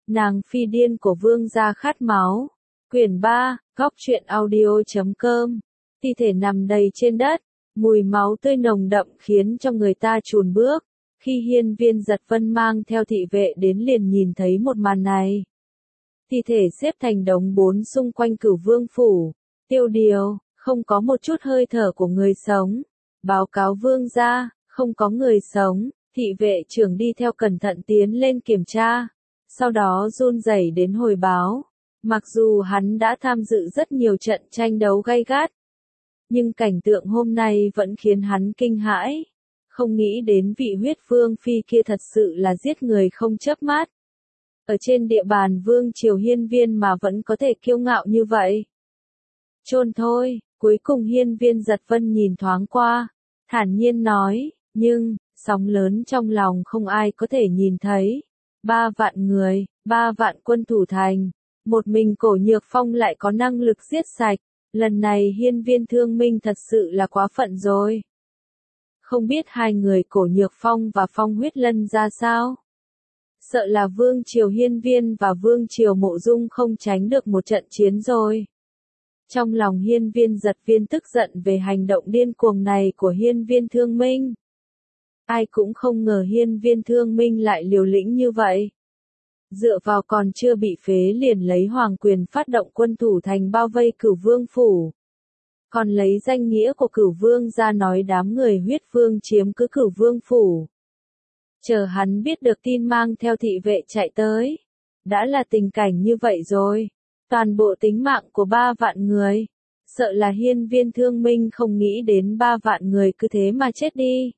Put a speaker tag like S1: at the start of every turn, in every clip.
S1: Nàng phi điên của vương gia khát máu. Quyển 3, Góc truyện audio.com. Thi thể nằm đầy trên đất, mùi máu tươi nồng đậm khiến cho người ta chùn bước. Khi Hiên Viên Giật Vân mang theo thị vệ đến liền nhìn thấy một màn này. Thi thể xếp thành đống 4 xung quanh Cửu Vương phủ. Tiêu điều, không có một chút hơi thở của người sống. Báo cáo vương gia, không có người sống. Thị vệ trưởng đi theo cẩn thận tiến lên kiểm tra. Sau đó run rẩy đến hồi báo. Mặc dù hắn đã tham dự rất nhiều trận tranh đấu gay gắt, nhưng cảnh tượng hôm nay vẫn khiến hắn kinh hãi. Không nghĩ đến vị huyết vương phi kia thật sự là giết người không chớp mắt. Ở trên địa bàn vương triều Hiên Viên mà vẫn có thể kiêu ngạo như vậy. Chôn thôi, cuối cùng Hiên Viên Giật Vân nhìn thoáng qua, thản nhiên nói, nhưng, sóng lớn trong lòng không ai có thể nhìn thấy. 3 vạn người, 3 vạn quân thủ thành, một mình Cổ Nhược Phong lại có năng lực giết sạch, lần này Hiên Viên Thương Minh thật sự là quá phận rồi. Không biết hai người Cổ Nhược Phong và Phong Huyết Lân ra sao? Sợ là Vương triều Hiên Viên và Vương triều Mộ Dung không tránh được một trận chiến rồi. Trong lòng Hiên Viên Giật Viên tức giận về hành động điên cuồng này của Hiên Viên Thương Minh. Ai cũng không ngờ Hiên Viên Thương Minh lại liều lĩnh như vậy. Dựa vào còn chưa bị phế liền lấy hoàng quyền phát động quân thủ thành bao vây Cửu Vương phủ. Còn lấy danh nghĩa của Cửu Vương ra nói đám người huyết vương chiếm cứ Cửu Vương phủ. Chờ hắn biết được tin mang theo thị vệ chạy tới. Đã là tình cảnh như vậy rồi. Toàn bộ tính mạng của 3 vạn người. Sợ là Hiên Viên Thương Minh không nghĩ đến 3 vạn người cứ thế mà chết đi.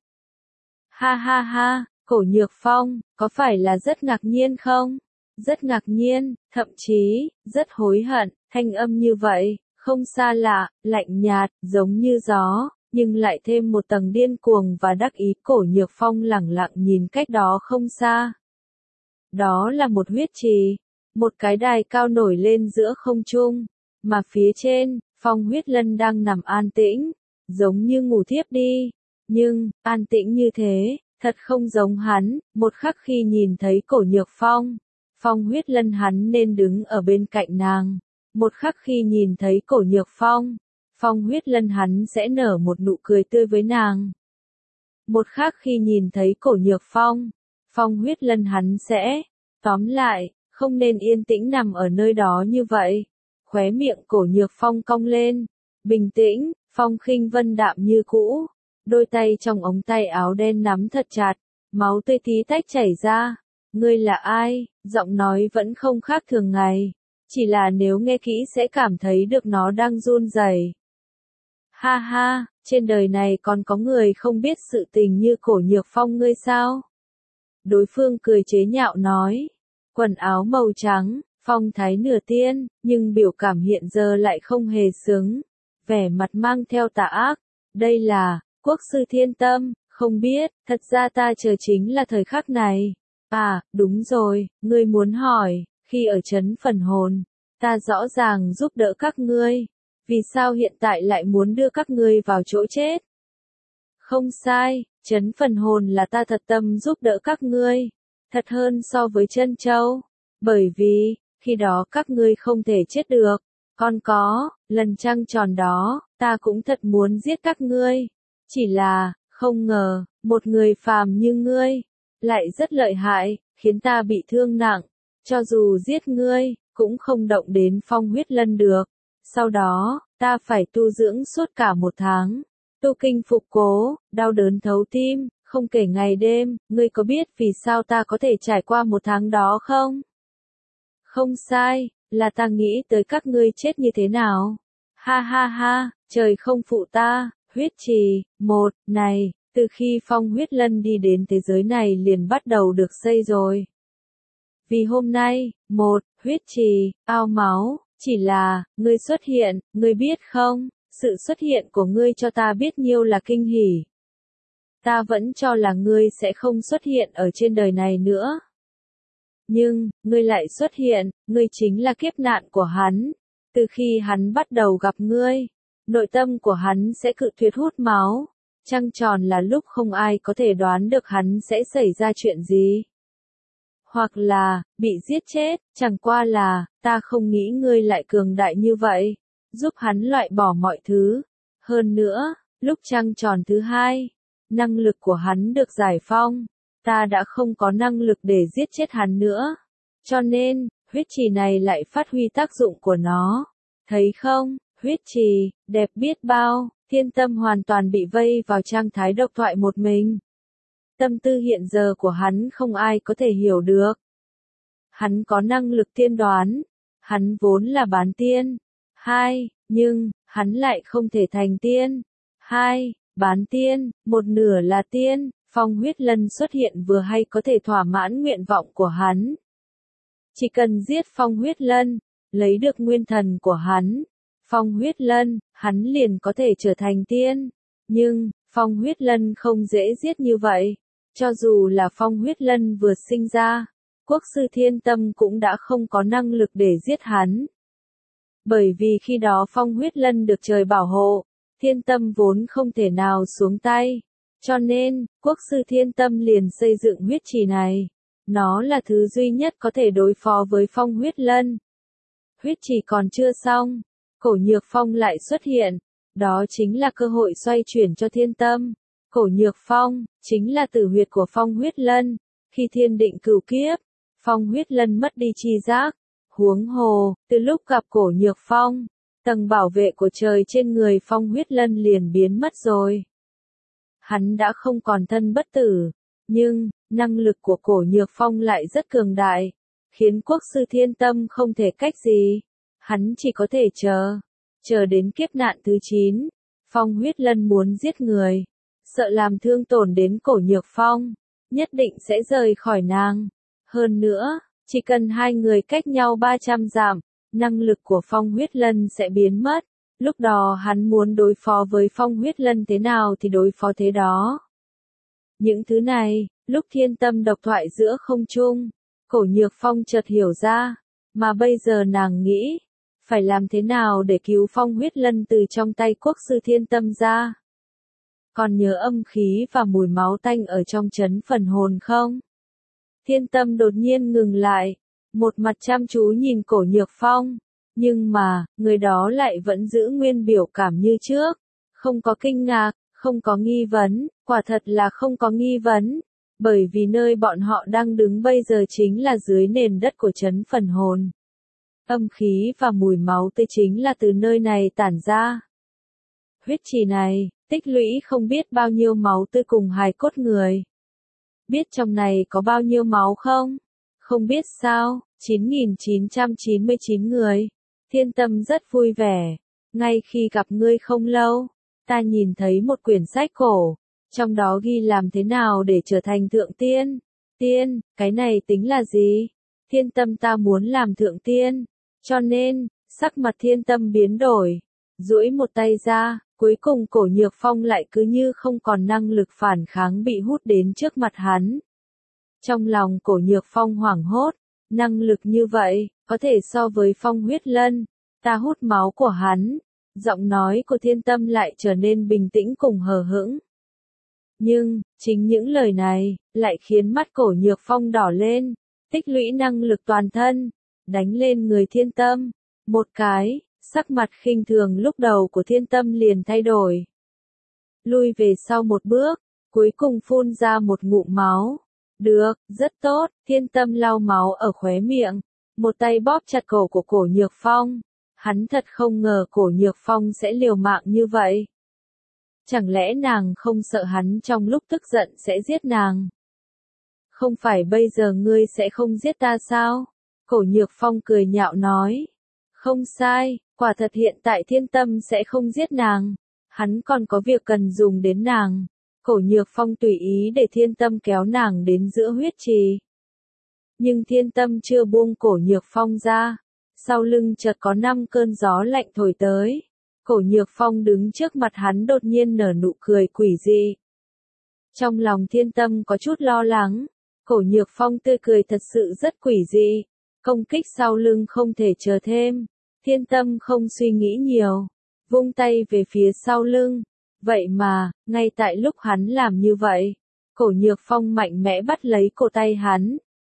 S1: Ha ha ha, Cổ Nhược Phong, có phải là rất ngạc nhiên không? Rất ngạc nhiên, thậm chí, rất hối hận, thanh âm như vậy, không xa lạ, lạnh nhạt, giống như gió, nhưng lại thêm một tầng điên cuồng và đắc ý. Cổ Nhược Phong lẳng lặng nhìn cách đó không xa. Đó là một huyết trì, một cái đài cao nổi lên giữa không trung, mà phía trên, Phong Huyết Lân đang nằm an tĩnh, giống như ngủ thiếp đi. Nhưng, an tĩnh như thế, thật không giống hắn. Một khắc khi nhìn thấy Cổ Nhược Phong, Phong Huyết Lân hắn nên đứng ở bên cạnh nàng. Một khắc khi nhìn thấy Cổ Nhược Phong, Phong Huyết Lân hắn sẽ nở một nụ cười tươi với nàng. Một khắc khi nhìn thấy Cổ Nhược Phong, Phong Huyết Lân hắn sẽ, tóm lại, không nên yên tĩnh nằm ở nơi đó như vậy. Khóe miệng Cổ Nhược Phong cong lên, bình tĩnh, phong khinh vân đạm như cũ. Đôi tay trong ống tay áo đen nắm thật chặt, máu tươi tí tách chảy ra. Ngươi là ai? Giọng nói vẫn không khác thường ngày, chỉ là nếu nghe kỹ sẽ cảm thấy được nó đang run rẩy. Ha ha, trên đời này còn có người không biết sự tình như Cổ Nhược Phong ngươi sao? Đối phương cười chế nhạo nói, quần áo màu trắng, phong thái nửa tiên, nhưng biểu cảm hiện giờ lại không hề sướng, vẻ mặt mang theo tà ác. Đây là Quốc sư Thiên Tâm, không biết, thật ra ta chờ chính là thời khắc này. À, đúng rồi, ngươi muốn hỏi, khi ở trấn Phần Hồn, ta rõ ràng giúp đỡ các ngươi, vì sao hiện tại lại muốn đưa các ngươi vào chỗ chết? Không sai, trấn Phần Hồn là ta thật tâm giúp đỡ các ngươi, thật hơn so với Trân Châu, bởi vì, khi đó các ngươi không thể chết được, còn có, lần trăng tròn đó, ta cũng thật muốn giết các ngươi. Chỉ là, không ngờ, một người phàm như ngươi, lại rất lợi hại, khiến ta bị thương nặng. Cho dù giết ngươi, cũng không động đến Phong Huyết Lân được. Sau đó, ta phải tu dưỡng suốt cả 1 tháng. Tu kinh phục cố, đau đớn thấu tim, không kể ngày đêm. Ngươi có biết vì sao ta có thể trải qua 1 tháng đó không? Không sai, là ta nghĩ tới các ngươi chết như thế nào. Ha ha ha, trời không phụ ta. Huyết trì, này, từ khi Phong Huyết Lân đi đến thế giới này liền bắt đầu được xây rồi. Vì hôm nay, huyết trì, ao máu, chỉ là, ngươi xuất hiện, ngươi biết không, sự xuất hiện của ngươi cho ta biết nhiêu là kinh hỉ. Ta vẫn cho là ngươi sẽ không xuất hiện ở trên đời này nữa. Nhưng, ngươi lại xuất hiện, ngươi chính là kiếp nạn của hắn. Từ khi hắn bắt đầu gặp ngươi, nội tâm của hắn sẽ cự tuyệt hút máu. Trăng tròn là lúc không ai có thể đoán được hắn sẽ xảy ra chuyện gì. hoặc là, bị giết chết, chẳng qua là, ta không nghĩ ngươi lại cường đại như vậy, giúp hắn loại bỏ mọi thứ. Hơn nữa, lúc trăng tròn thứ hai, năng lực của hắn được giải phong, ta đã không có năng lực để giết chết hắn nữa. Cho nên, huyết trì này lại phát huy tác dụng của nó. Thấy không, huyết trì, đẹp biết bao, Thiên Tâm hoàn toàn bị vây vào trạng thái độc thoại một mình. Tâm tư hiện giờ của hắn không ai có thể hiểu được. Hắn có năng lực tiên đoán, hắn vốn là bán tiên. 2. Nhưng, hắn lại không thể thành tiên. 2. Bán tiên, một nửa là tiên, Phong Huyết Lân xuất hiện vừa hay có thể thỏa mãn nguyện vọng của hắn. Chỉ cần giết Phong Huyết Lân, lấy được nguyên thần của hắn, Phong Huyết Lân, hắn liền có thể trở thành tiên. Nhưng, Phong Huyết Lân không dễ giết như vậy. Cho dù là Phong Huyết Lân vừa sinh ra, Quốc sư Thiên Tâm cũng đã không có năng lực để giết hắn. Bởi vì khi đó Phong Huyết Lân được trời bảo hộ, Thiên Tâm vốn không thể nào xuống tay. Cho nên, Quốc sư Thiên Tâm liền xây dựng huyết trì này. Nó là thứ duy nhất có thể đối phó với Phong Huyết Lân. Huyết trì còn chưa xong, Cổ Nhược Phong lại xuất hiện. Đó chính là cơ hội xoay chuyển cho Thiên Tâm. Cổ Nhược Phong, chính là tử huyệt của Phong Huyết Lân. Khi thiên định cửu kiếp, Phong Huyết Lân mất đi tri giác. Huống hồ, từ lúc gặp Cổ Nhược Phong, tầng bảo vệ của trời trên người Phong Huyết Lân liền biến mất rồi. Hắn đã không còn thân bất tử, nhưng, năng lực của Cổ Nhược Phong lại rất cường đại, khiến Quốc sư Thiên Tâm không thể cách gì. Hắn chỉ có thể chờ đến kiếp nạn thứ 9, Phong Huyết Lân muốn giết người, sợ làm thương tổn đến Cổ Nhược Phong, nhất định sẽ rời khỏi nàng. Hơn nữa, chỉ cần hai người cách nhau 300 dặm, năng lực của Phong Huyết Lân sẽ biến mất. Lúc đó hắn muốn đối phó với Phong Huyết Lân thế nào thì đối phó thế đó. Những thứ này, lúc Thiên Tâm độc thoại giữa không trung, Cổ Nhược Phong chợt hiểu ra, mà bây giờ nàng nghĩ, phải làm thế nào để cứu Phong Huyết Lân từ trong tay Quốc sư Thiên Tâm ra. Còn nhớ âm khí và mùi máu tanh ở trong trấn phần hồn không? Thiên Tâm đột nhiên ngừng lại, một mặt chăm chú nhìn Cổ Nhược Phong, nhưng mà, người đó lại vẫn giữ nguyên biểu cảm như trước, không có kinh ngạc, không có nghi vấn, quả thật là không có nghi vấn, bởi vì nơi bọn họ đang đứng bây giờ chính là dưới nền đất của trấn phần hồn. Âm khí và mùi máu tươi chính là từ nơi này tản ra. Huyết trì này, tích lũy không biết bao nhiêu máu tươi cùng hài cốt người. Biết trong này có bao nhiêu máu không? Không biết sao, 9.999 người. Thiên Tâm rất vui vẻ. Ngay khi gặp ngươi không lâu, ta nhìn thấy một quyển sách cổ, trong đó ghi làm thế nào để trở thành thượng tiên. Tiên, cái này tính là gì? Thiên Tâm ta muốn làm thượng tiên. Cho nên, sắc mặt Thiên Tâm biến đổi. Duỗi một tay ra, cuối cùng Cổ Nhược Phong lại cứ như không còn năng lực phản kháng bị hút đến trước mặt hắn. Trong lòng Cổ Nhược Phong hoảng hốt, năng lực như vậy, có thể so với Phong Huyết Lân, ta hút máu của hắn. Giọng nói của Thiên Tâm lại trở nên bình tĩnh cùng hờ hững. Nhưng, chính những lời này, lại khiến mắt Cổ Nhược Phong đỏ lên, tích lũy năng lực toàn thân, đánh lên người Thiên Tâm. Một cái, sắc mặt khinh thường lúc đầu của Thiên Tâm liền thay đổi. Lui về sau một bước, cuối cùng phun ra một ngụm máu. Được, rất tốt, Thiên Tâm lau máu ở khóe miệng, một tay bóp chặt cổ của Cổ Nhược Phong. Hắn thật không ngờ Cổ Nhược Phong sẽ liều mạng như vậy. Chẳng lẽ nàng không sợ hắn trong lúc tức giận sẽ giết nàng? Không phải bây giờ ngươi sẽ không giết ta sao? Cổ Nhược Phong cười nhạo nói. Không sai, quả thật hiện tại Thiên Tâm sẽ không giết nàng. Hắn còn có việc cần dùng đến nàng. Cổ Nhược Phong tùy ý để Thiên Tâm kéo nàng đến giữa huyết trì. Nhưng Thiên Tâm chưa buông Cổ Nhược Phong ra. Sau lưng chợt có 5 cơn gió lạnh thổi tới. Cổ Nhược Phong đứng trước mặt hắn đột nhiên nở nụ cười quỷ dị. Trong lòng Thiên Tâm có chút lo lắng. Cổ Nhược Phong tươi cười thật sự rất quỷ dị. Công kích sau lưng không thể chờ thêm. Thiên Tâm không suy nghĩ nhiều. Vung tay về phía sau lưng. Vậy mà, ngay tại lúc hắn làm như vậy, Cổ Nhược Phong mạnh mẽ bắt lấy cổ tay hắn.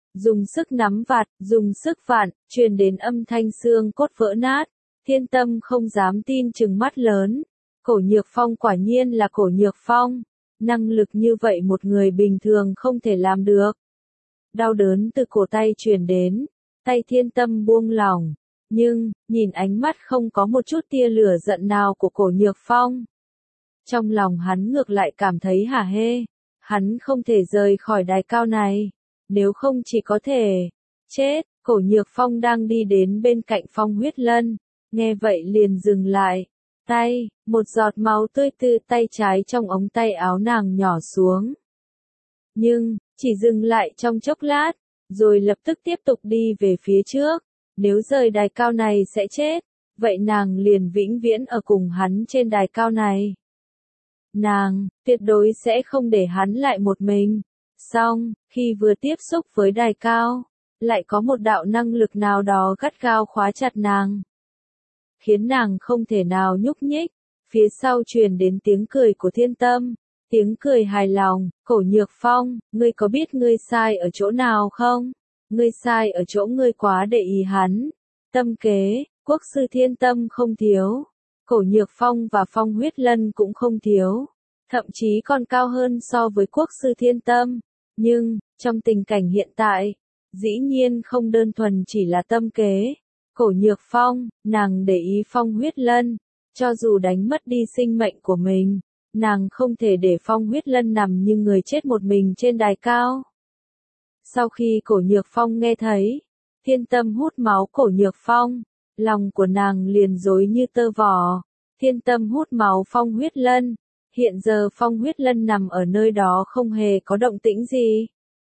S1: dùng sức nắm vặt, dùng sức vặn, truyền đến âm thanh xương cốt vỡ nát. Thiên Tâm không dám tin trừng mắt lớn. Cổ Nhược Phong quả nhiên là Cổ Nhược Phong. Năng lực như vậy một người bình thường không thể làm được. Đau đớn từ cổ tay truyền đến, tay Thiên Tâm buông lỏng. Nhưng, nhìn ánh mắt không có một chút tia lửa giận nào của Cổ Nhược Phong. Trong lòng hắn ngược lại cảm thấy hả hê. Hắn không thể rời khỏi đài cao này. Nếu không chỉ có thể chết. Cổ Nhược Phong đang đi đến bên cạnh Phong Huyết Lân. Nghe vậy liền dừng lại. Tay, một giọt máu tươi từ tay trái trong ống tay áo nàng nhỏ xuống. Nhưng, chỉ dừng lại trong chốc lát, rồi lập tức tiếp tục đi về phía trước. Nếu rời đài cao này sẽ chết, vậy nàng liền vĩnh viễn ở cùng hắn trên đài cao này. Nàng, tuyệt đối sẽ không để hắn lại một mình. Xong, khi vừa tiếp xúc với đài cao, lại có một đạo năng lực nào đó gắt gao khóa chặt nàng. Khiến nàng không thể nào nhúc nhích. Phía sau truyền đến tiếng cười của Thiên Tâm. Tiếng cười hài lòng. Cổ Nhược Phong, ngươi có biết ngươi sai ở chỗ nào không? Ngươi sai ở chỗ ngươi quá để ý hắn. Tâm kế, quốc sư Thiên Tâm không thiếu. Cổ Nhược Phong và Phong Huyết Lân cũng không thiếu. Thậm chí còn cao hơn so với quốc sư Thiên Tâm. Nhưng, trong tình cảnh hiện tại, dĩ nhiên không đơn thuần chỉ là tâm kế. Cổ Nhược Phong, nàng để ý Phong Huyết Lân. Cho dù đánh mất đi sinh mệnh của mình, nàng không thể để Phong Huyết Lân nằm như người chết một mình trên đài cao. Sau khi Cổ Nhược Phong nghe thấy, Thiên Tâm hút máu Cổ Nhược Phong, lòng của nàng liền rối như tơ vò. Thiên Tâm hút máu Phong Huyết Lân. Hiện giờ Phong Huyết Lân nằm ở nơi đó không hề có động tĩnh gì.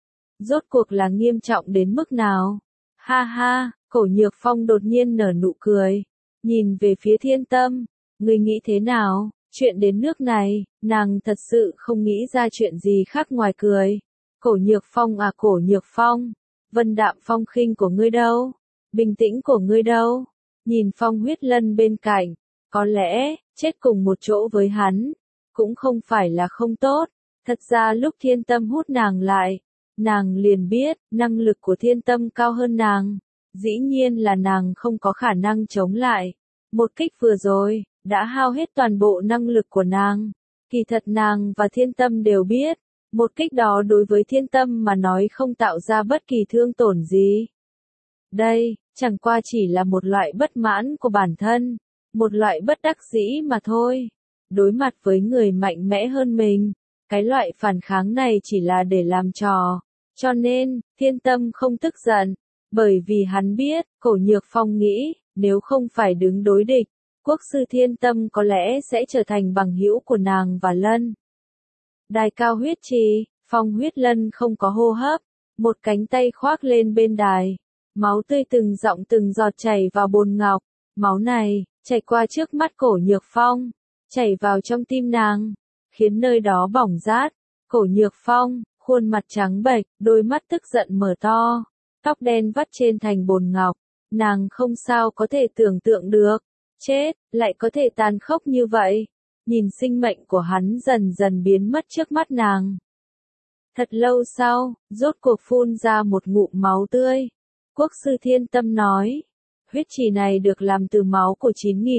S1: Rốt cuộc là nghiêm trọng đến mức nào? Ha ha, Cổ Nhược Phong đột nhiên nở nụ cười. Nhìn về phía Thiên Tâm, ngươi nghĩ thế nào? Chuyện đến nước này, nàng thật sự không nghĩ ra chuyện gì khác ngoài cười. Cổ Nhược Phong à, Cổ Nhược Phong, vân đạm phong khinh của ngươi đâu? Bình tĩnh của ngươi đâu? Nhìn Phong Huyết Lân bên cạnh, có lẽ, chết cùng một chỗ với hắn, cũng không phải là không tốt. Thật ra lúc Thiên Tâm hút nàng lại, nàng liền biết, năng lực của Thiên Tâm cao hơn nàng. Dĩ nhiên là nàng không có khả năng chống lại. Một kích vừa rồi, đã hao hết toàn bộ năng lực của nàng. Kỳ thật nàng và Thiên Tâm đều biết, một kích đó đối với Thiên Tâm mà nói không tạo ra bất kỳ thương tổn gì. Đây, chẳng qua chỉ là một loại bất mãn của bản thân, một loại bất đắc dĩ mà thôi. Đối mặt với người mạnh mẽ hơn mình, cái loại phản kháng này chỉ là để làm trò. Cho nên, Thiên Tâm không tức giận, bởi vì hắn biết, Cổ Nhược Phong nghĩ, nếu không phải đứng đối địch, quốc sư Thiên Tâm có lẽ sẽ trở thành bằng hữu của nàng và Lân. Đài cao huyết trì, Phong Huyết Lân không có hô hấp, một cánh tay khoác lên bên đài. Máu tươi từng giọt từng giọt chảy vào bồn ngọc, máu này, chảy qua trước mắt Cổ Nhược Phong, chảy vào trong tim nàng, khiến nơi đó bỏng rát. Cổ Nhược Phong, khuôn mặt trắng bệch, đôi mắt tức giận mở to, tóc đen vắt trên thành bồn ngọc, nàng không sao có thể tưởng tượng được, chết, lại có thể tàn khốc như vậy. Nhìn sinh mệnh của hắn dần dần biến mất trước mắt nàng. Thật lâu sau, rốt cuộc phun ra một ngụm máu tươi. Quốc sư Thiên Tâm nói, huyết trì này được làm từ máu của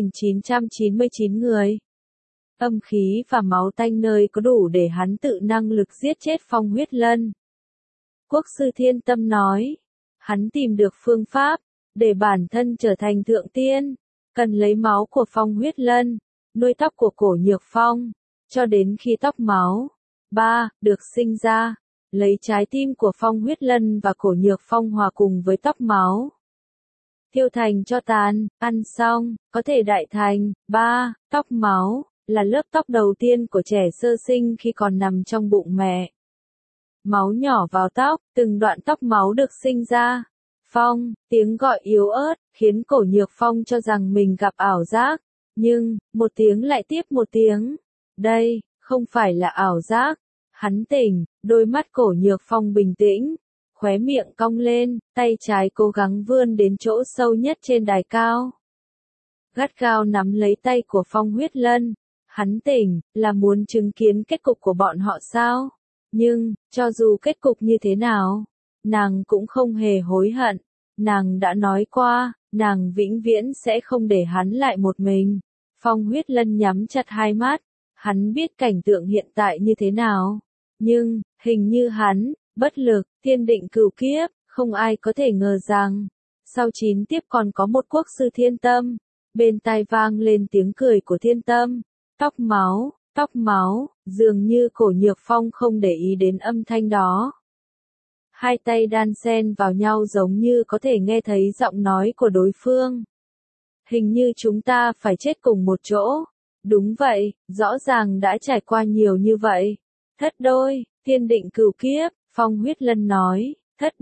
S1: 9.999 người. Âm khí và máu tanh nơi có đủ để hắn tự năng lực giết chết Phong Huyết Lân. Quốc sư Thiên Tâm nói, hắn tìm được phương pháp, để bản thân trở thành thượng tiên, cần lấy máu của Phong Huyết Lân, nuôi tóc của Cổ Nhược Phong, cho đến khi tóc máu được sinh ra, lấy trái tim của Phong Huyết Lân và Cổ Nhược Phong hòa cùng với tóc máu. Thiêu thành cho tàn, ăn xong, có thể đại thành. Tóc máu, là lớp tóc đầu tiên của trẻ sơ sinh khi còn nằm trong bụng mẹ. Máu nhỏ vào tóc, từng đoạn tóc máu được sinh ra. Phong, tiếng gọi yếu ớt, khiến Cổ Nhược Phong cho rằng mình gặp ảo giác. Nhưng, một tiếng lại tiếp một tiếng. Đây, không phải là ảo giác. Hắn tỉnh, đôi mắt Cổ Nhược Phong bình tĩnh, khóe miệng cong lên, tay trái cố gắng vươn đến chỗ sâu nhất trên đài cao. Gắt gao nắm lấy tay của Phong Huyết Lân. Hắn tỉnh, là muốn chứng kiến kết cục của bọn họ sao? Nhưng, cho dù kết cục như thế nào, nàng cũng không hề hối hận. Nàng đã nói qua, nàng vĩnh viễn sẽ không để hắn lại một mình. Phong Huyết Lân nhắm chặt hai mắt, hắn biết cảnh tượng hiện tại như thế nào. Nhưng, hình như hắn, bất lực, thiên định cửu kiếp, không ai có thể ngờ rằng, sau 9 tiếp còn có một quốc sư thiên tâm. Bên tai vang lên tiếng cười của thiên tâm, tóc máu, dường như Cổ Nhược Phong không để ý đến âm thanh đó. Hai tay đan xen vào nhau giống như có thể nghe thấy giọng nói của đối phương. Hình như chúng ta phải chết cùng một chỗ. Đúng vậy, rõ ràng đã trải qua nhiều như vậy. Thất đôi, thiên định cửu kiếp, Phong Huyết Lân nói, thất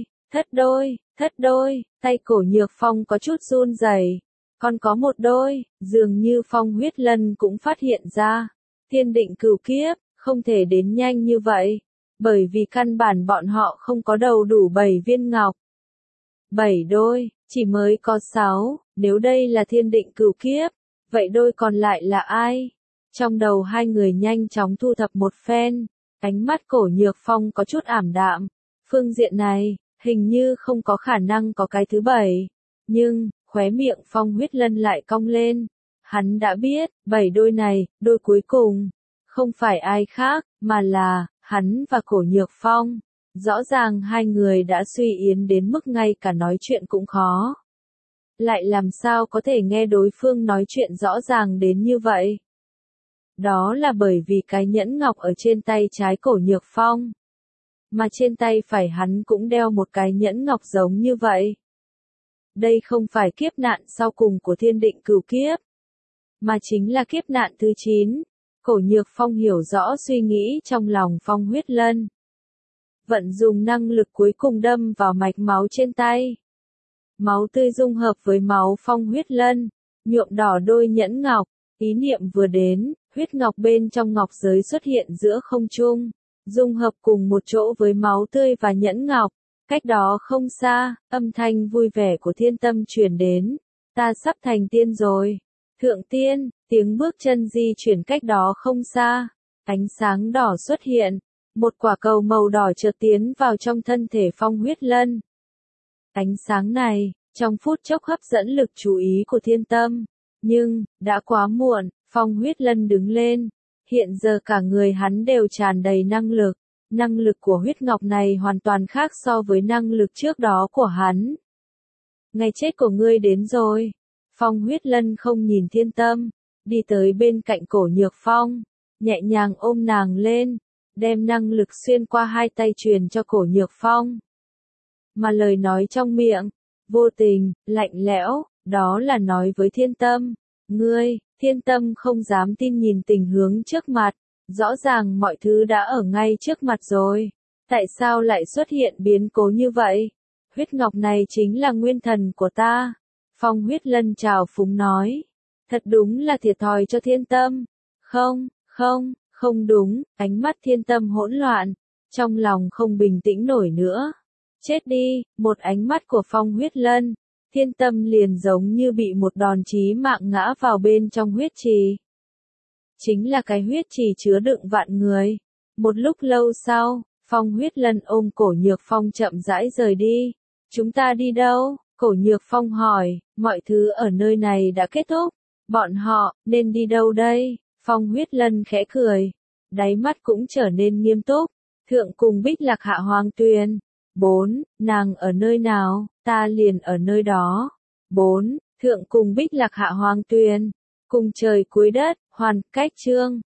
S1: đôi, tay Cổ Nhược Phong có chút run rẩy. Còn có một đôi, dường như Phong Huyết Lân cũng phát hiện ra. Thiên định cửu kiếp, không thể đến nhanh như vậy. Bởi vì căn bản bọn họ không có đầu đủ 7 viên ngọc. 7 đôi, chỉ mới có 6, nếu đây là thiên định cửu kiếp, vậy đôi còn lại là ai? Trong đầu hai người nhanh chóng thu thập một phen, ánh mắt Cổ Nhược Phong có chút ảm đạm. Phương diện này, hình như không có khả năng có cái thứ 7. Nhưng, khóe miệng Phong Huyết Lân lại cong lên. Hắn đã biết, 7 đôi này, đôi cuối cùng, không phải ai khác, mà là hắn và Cổ Nhược Phong. Rõ ràng hai người đã suy yến đến mức ngay cả nói chuyện cũng khó. Lại làm sao có thể nghe đối phương nói chuyện rõ ràng đến như vậy? Đó là bởi vì cái nhẫn ngọc ở trên tay trái Cổ Nhược Phong. Mà trên tay phải hắn cũng đeo một cái nhẫn ngọc giống như vậy. Đây không phải kiếp nạn sau cùng của thiên định cửu kiếp, mà chính là kiếp nạn thứ 9. Cổ Nhược Phong hiểu rõ suy nghĩ trong lòng Phong Huyết Lân. Vận dùng năng lực cuối cùng đâm vào mạch máu trên tay. Máu tươi dung hợp với máu Phong Huyết Lân, nhuộm đỏ đôi nhẫn ngọc. Ý niệm vừa đến, huyết ngọc bên trong ngọc giới xuất hiện giữa không trung, dung hợp cùng một chỗ với máu tươi và nhẫn ngọc. Cách đó không xa, âm thanh vui vẻ của thiên tâm truyền đến. Ta sắp thành tiên rồi. Thượng tiên, tiếng bước chân di chuyển cách đó không xa. Ánh sáng đỏ xuất hiện. Một quả cầu màu đỏ chợt tiến vào trong thân thể Phong Huyết Lân. Ánh sáng này, trong phút chốc hấp dẫn lực chú ý của thiên tâm. Nhưng, đã quá muộn, Phong Huyết Lân đứng lên. Hiện giờ cả người hắn đều tràn đầy năng lực. Năng lực của huyết ngọc này hoàn toàn khác so với năng lực trước đó của hắn. Ngày chết của ngươi đến rồi. Phong Huyết Lân không nhìn thiên tâm, đi tới bên cạnh Cổ Nhược Phong, nhẹ nhàng ôm nàng lên, đem năng lực xuyên qua hai tay truyền cho Cổ Nhược Phong. Mà lời nói trong miệng, vô tình, lạnh lẽo, đó là nói với thiên tâm. Ngươi, thiên tâm không dám tin nhìn tình huống trước mặt. Rõ ràng mọi thứ đã ở ngay trước mặt rồi. Tại sao lại xuất hiện biến cố như vậy? Huyết ngọc này chính là nguyên thần của ta. Phong Huyết Lân trào phúng nói. Thật đúng là thiệt thòi cho thiên tâm. Không đúng, ánh mắt thiên tâm hỗn loạn. Trong lòng không bình tĩnh nổi nữa. Chết đi, một ánh mắt của Phong Huyết Lân. Thiên tâm liền giống như bị một đòn chí mạng ngã vào bên trong huyết trì. Chính là cái huyết trì chứa đựng vạn người. Một lúc lâu sau, Phong Huyết Lân ôm Cổ Nhược Phong chậm rãi rời đi. Chúng ta đi đâu? Cổ Nhược Phong hỏi, mọi thứ ở nơi này đã kết thúc. Bọn họ, nên đi đâu đây? Phong Huyết Lân khẽ cười. Đáy mắt cũng trở nên nghiêm túc. Thượng cùng Bích Lạc Hạ Hoàng Tuyền. 4. Nàng ở nơi nào, ta liền ở nơi đó. 4. Thượng cùng Bích Lạc Hạ Hoàng Tuyền. Cùng trời cuối đất, hoàn cách chương.